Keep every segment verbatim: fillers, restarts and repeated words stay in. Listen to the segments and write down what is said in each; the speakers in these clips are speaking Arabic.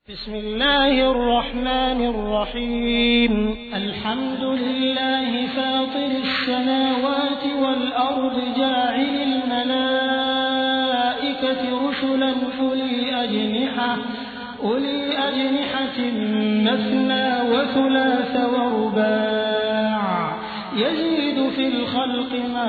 بسم الله الرحمن الرحيم. الحمد لله فاطر السماوات والأرض جاعل الملائكة رسلا أولي أجنحة أولي أجنحة مثنى وثلاث ورباع يزيد في الخلق ما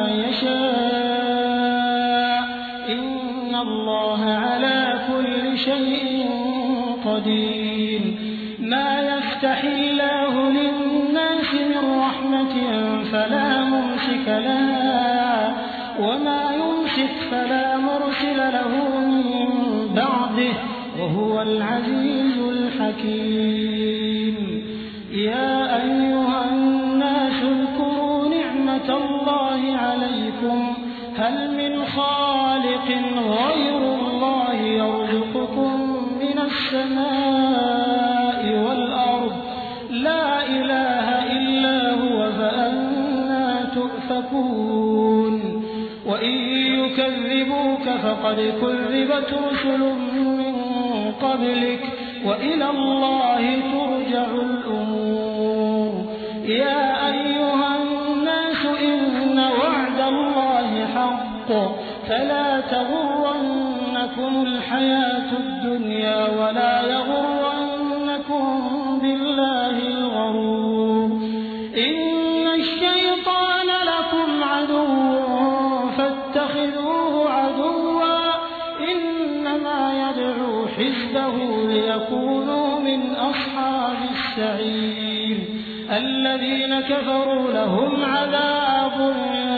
يشاء إن الله على كل شيء قدير. ما يفتح الله للناس من رحمة فلا ممسك لها وما يمسك فلا مرسل له من بعده وهو العزيز الحكيم. يا أيها الناس اذكروا نعمة الله عليكم هل من خالق غير الله يرزقكم من السماء والأرض لا إله إلا هو فأنى تؤفكون. وإن يكذبوك فقد كذبت رسل من قبلك وإلى الله ترجع الأمور. يا أيها الناس إن وعد الله حق فلا تغرنكم الحياة الدنيا ولا يغرنكم بالله الغرور. إن الشيطان لكم عدو فاتخذوه عدوا إنما يدعو حزبه ليكونوا من أصحاب السعير. الذين كفروا لهم عذاب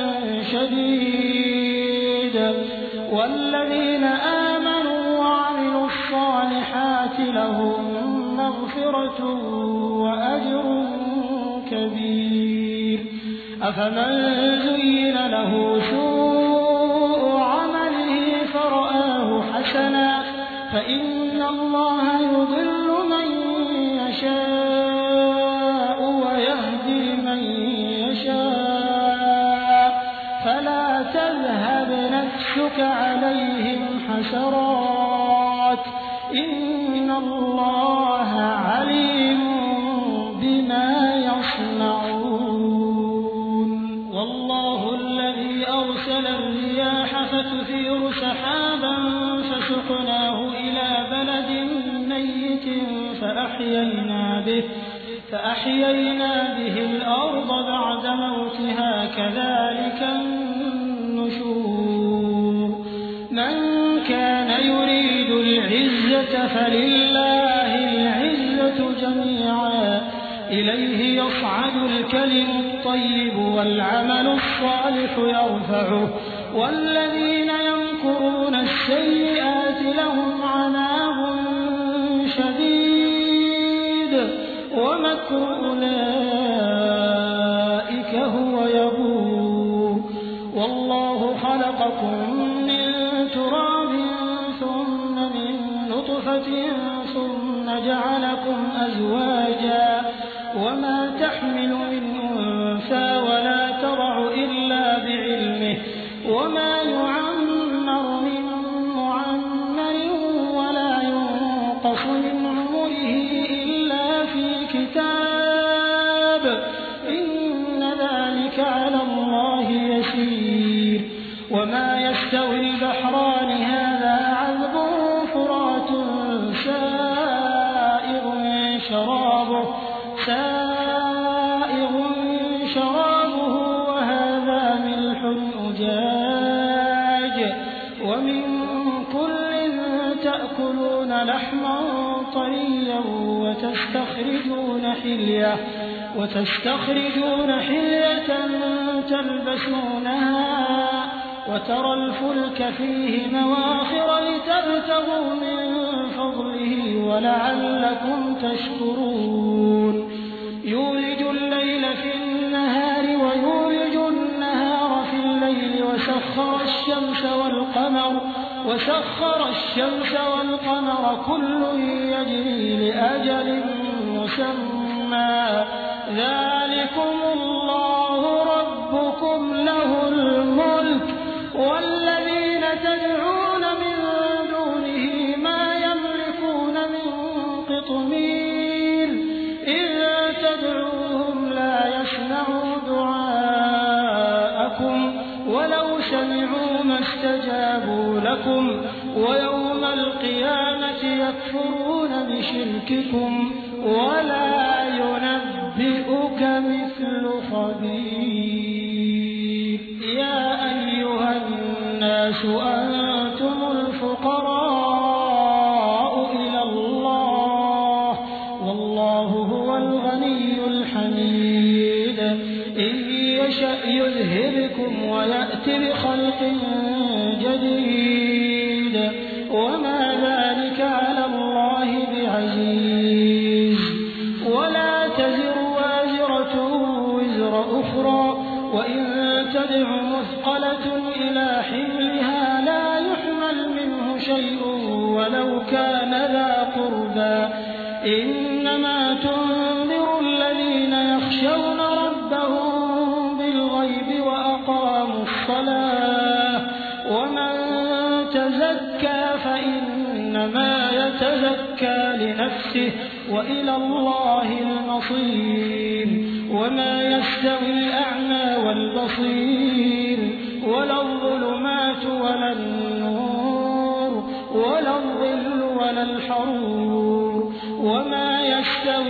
شديد والذين آمنوا وعملوا الصالحات لهم مغفرة وأجر كبير. أفمن زين له سوء عمله فرآه حسنا فإن الله يضل من يشاء ويهدي من يشاء فلا تذهب نفسك عليهم حسرات إن الله عليم بما يصنعون. والله الذي أرسل الرياح فتثير سحابا فسقناه إلى بلد ميت فأحيينا به فأحيينا به الأرض بعد موتها كذلك النشور. من كان يريد العزة فلله العزة جميعا إليه يصعد الكلم الطيب والعمل الصالح يرفعه والذين يمكرون السيئات لهم عذاب شديد ومكر أولئك هو يبور. والله خلقكم من تراب ثم من نطفة ثم جعلكم أزواجا وما تحمل من أنثى ولا تضع إلا بعلمه وما يعمر من معمر ولا ينقص من عمره إلا في كتاب إن ذلك على الله يسير. وما يستوي البحران هذا عذب فرات سائغ شرابه سائغ شرابه وهذا ملح أجاج ومن كل تأكلون لحما طريا وتستخرجون حلية وتستخرجون حلية تلبسونها وترى الفلك فيه مواخر لتبتغوا من فضله ولعلكم تشكرون. يولج الليل في النهار ويولج النهار في الليل وسخر الشمس والقمر وسخر الشمس والقمر كل يجري لأجل مسمى ذلكم الله ربكم له الملك والذين تدعون من دونه ما يملكون من قطمير إذا تدعوهم لا يسمعوا دعاءكم ولو سمعوا ما استجابوا لكم ويوم القيامة يكفرون بشرككم ولا ينبئك مثل خبير. يا أيها الناس أنتم الفقراء إلى الله والله هو الغني الحميد. إن يشأ يذهبكم ويأتي بخلق جديد وما ذلك على الله بعزيز. ولا تزر وازرة وزر أخرى وإن تدع مثقلة إلى حملها لا يحمل منه شيء ولو كان ذا قربى. إنما تنذر الذين يخشون ربهم بالغيب وأقاموا الصلاة ومن تزكى فإنما يتزكى لنفسه وإلى الله المصير. وما يستوي الأعمى والبصير ولا الظلمات ولا النور ولا الظل ولا الحرور وما يستوي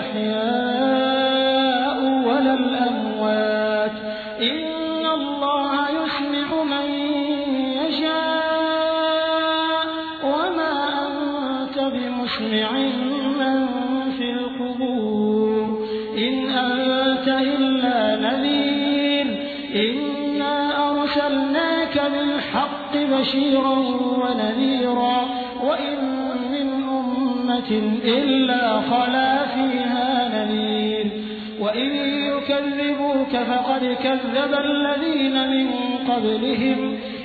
الأحياء ولا الأموات. إن الله يسمع من يشاء وما أنت بمسمع من في القبور إن أنت إلا نذير. إنا أرسلناك بالحق بشيرا ونذيرا وإن من أمة إلا خلا فيها نذير. وإن يكذبوك فقد كذب الذين من قبلهم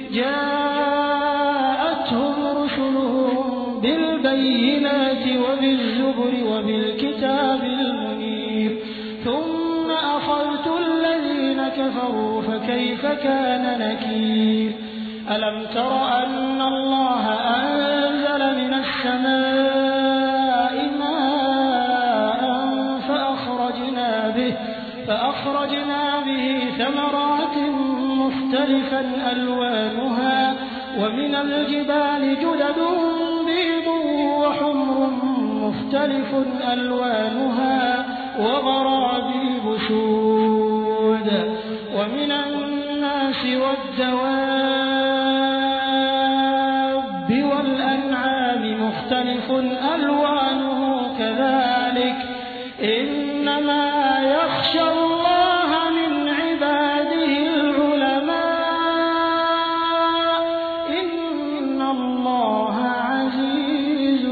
جاءتهم رسلهم بالبينات وبالزبر وبالكتاب المنير ثم أخذت الذين كفروا فكيف كان نكير. ألم تر أن الله أنزل من السماء ماء فأخرجنا به فأخرجنا به ثمرات مختلفا ألوانها ومن الجبال جدد بيض وحمر مختلف ألوانها وغرابيب سود ومن الناس والدواب والأنعام مختلف ألوانه كذلك إنما يخشى الله من عباده العلماء إن الله عزيز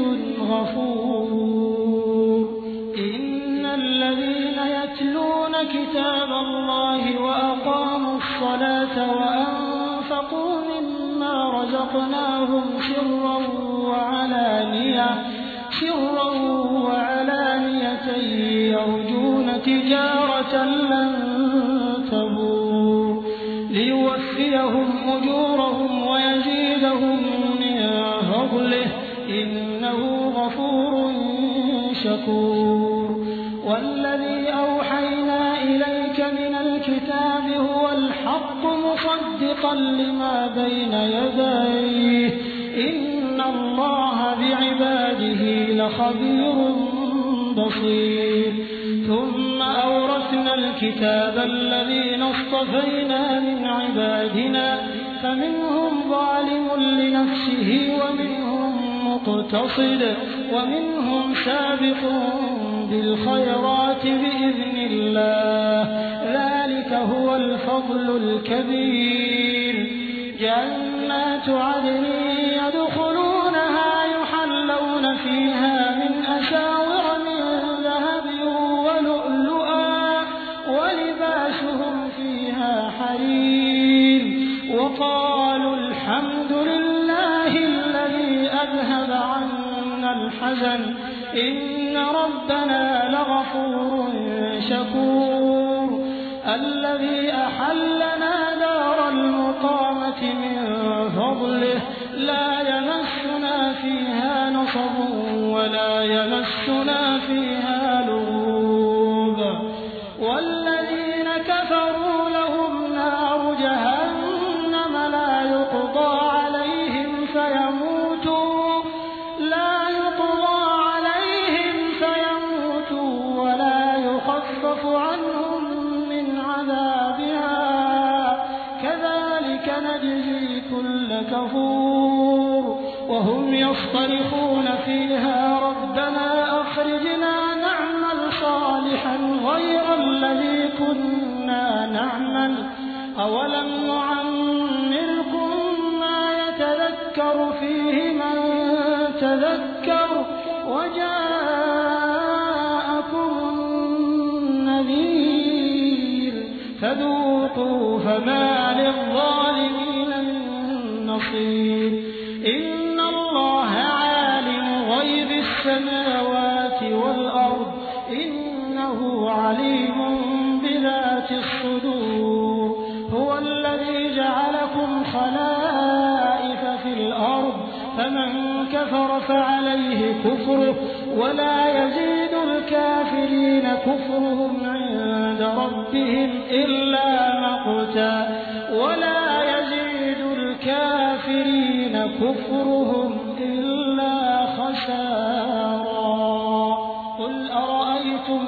غفور. إن الذين يتلون كتاب الله وأقاموا الصلاة وأنفقوا مما رزقناهم سرا وعلانية سرا وعلانية يرجون تجارة لن تبور ليوفيهم أجورهم ويزيدهم من فضله إنه غفور شكور. والذي أوحينا إليك من الكتاب هو الحق مصدقا لما بين يديه إن الله بعباده لخبير بصير. ثم أورثنا الكتاب الذين اصطفينا من عبادنا فمنهم ظالم لنفسه ومنهم مقتصد ومنهم سابق بالخيرات بإذن الله ذلك هو الفضل الكبير. جنات عدن يدخلونها يحلون فيها من أساور من ذهب ولؤلؤا ولباسهم فيها حرير وقالوا الحمد لله الذي أذهب عنا الحزن إن ربنا لغفور شكور. الذي أحلنا دار المقامة من فضله لا يمسنا فيها نصب ولا يمسنا يمسنا فيها لغوب والذين كفروا لهم نار جهنم لا يقضى عليهم فيموتوا لا يقضى عليهم فيموتوا ولا يخفف عنهم من عذابها كذلك نجزي كل كفور وهم يصطرخون فيها ربنا أخرجنا نعمل صالحا غير الذي كنا نعمل أولم نعمركم ما يتذكر فيه من تذكر وجاءكم النذير فذوقوا فما للظالمين من نصير إن الله عالم غيب السماوات والأرض إنه عليم بذات الصدور هو الذي جعلكم خلائف في الأرض فمن كفر فعليه كفره ولا يزيد الكافرين كفرهم عند ربهم إلا مقتا ولا يزيد الكافرين كفرهم إلا خسارا قل أرأيتم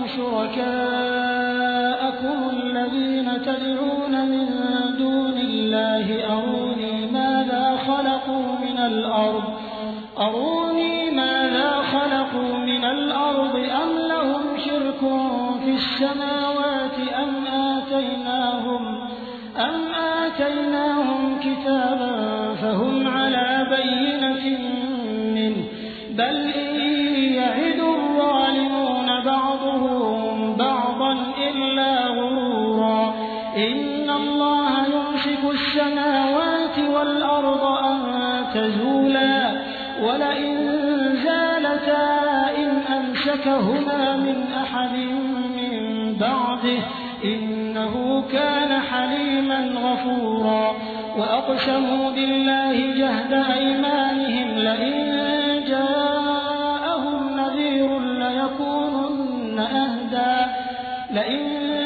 شركاءكم الذين تدعون من دون الله أروني ماذا خلقوا من الأرض أروني ماذا خلقوا من الأرض أم لهم شرك في السماوات أم آتيناهم أم آتيناهم كتابا فهم على بينة منه بل إن يعد الظالمون بعضهم بعضا إلا غرورا إن الله يمسك السماوات والأرض أن تزولا ولئن زالتا إن أمسكهما من أحد من بعده إنه كان حليما غفورا وأقسموا بالله جهد أيمانهم لئن جاءهم نذير ليكونن أهدى لئن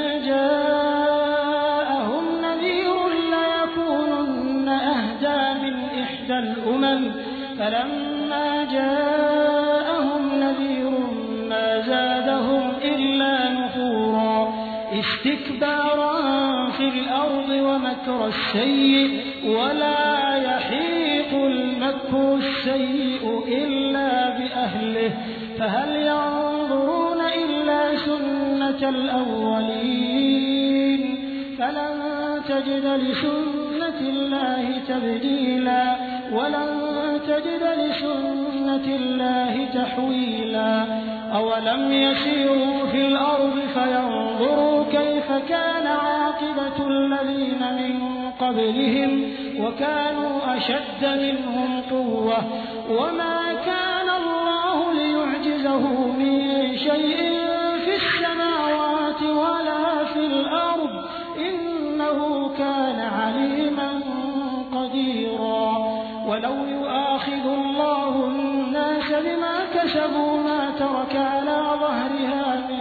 جاءهم نذير ليكونن أهدى من إحدى الأمم فلما جاءهم نذير ما زادهم إلا نفورا استكبارا في الأرض ومكر السيء ولا يحيق المكر السيء إلا بأهله فهل ينظرون إلا سنة الأولين فلن تجد لسنة الله تبديلا ولن تجد لسنة الله تحويلا أولم يسيروا في الأرض فينظروا كيف كان عاقبة الذين من قبلهم وكانوا أشد منهم قوة وما كان الله ليعجزه من شيء في السماوات ولا في الأرض إنه كان عليما قديرا ولو يؤاخذ الله الناس بما كسبوا ما ترك على ظهرها من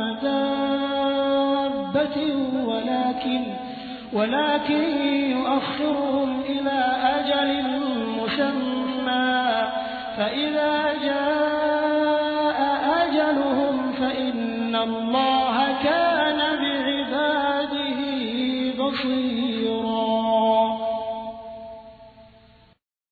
دابة ولكن ولكن يؤخرهم إلى أجل مسمى فإذا جاء أجلهم فإن الله كان بعباده بصيرا